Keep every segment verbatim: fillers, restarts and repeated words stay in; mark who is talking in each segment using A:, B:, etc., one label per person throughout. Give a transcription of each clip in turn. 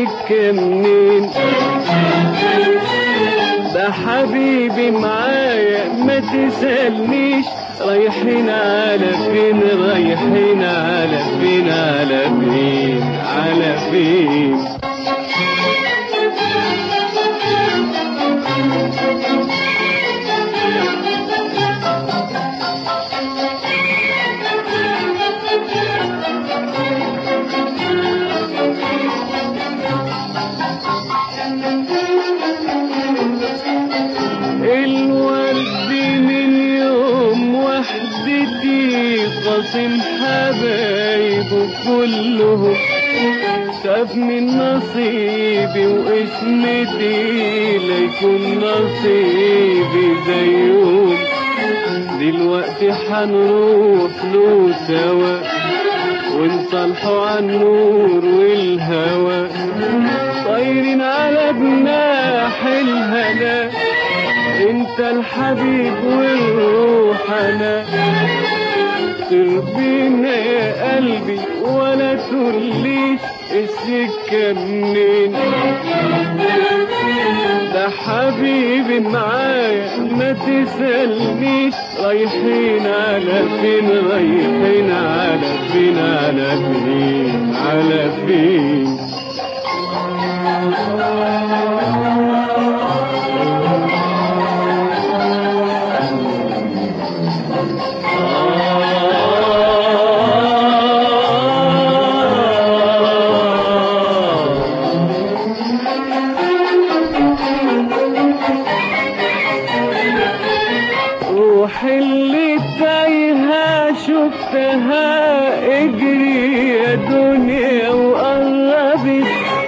A: السكة منين؟ ده حبيبي معايا ما تسألنيش رايحين على فين رايحين على فين على فين على فين. قاسم حبايبه كلهم شاف من نصيبي واسمتي ليكون نصيبي زيهم. دلوقتي حنروح له سوا ونصالحوا عن النور والهوى طايرين على جناح الهنا. انت الحبيب والروح انا تربينا يا قلبي ولا تقوليش السكة منين. ده حبيبي معايا ما تسألنيش رايحين على فين رايحين على فين على فين على فين. اللي تايهة شفتها اجري يا دنيا وقربت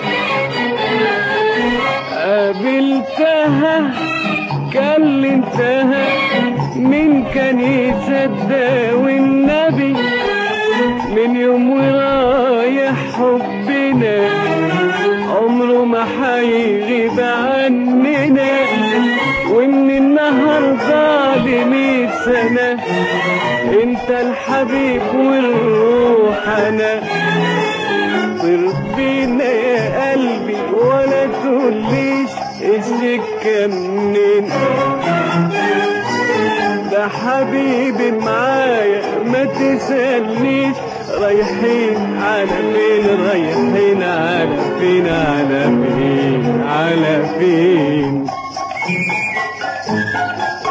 A: قابلتها كلمتها من كان يصدق والنبي من يوم ورايح حبنا عمره ما حيغيب عننا. ومن النهارده لمية سنة انت الحبيب والروح انا. طير بينا يا قلبي ولا تقوليش السكة منين. ده حبيبي معايا ما تسألنيش رايحين على فين رايحين على فين على فين على فين.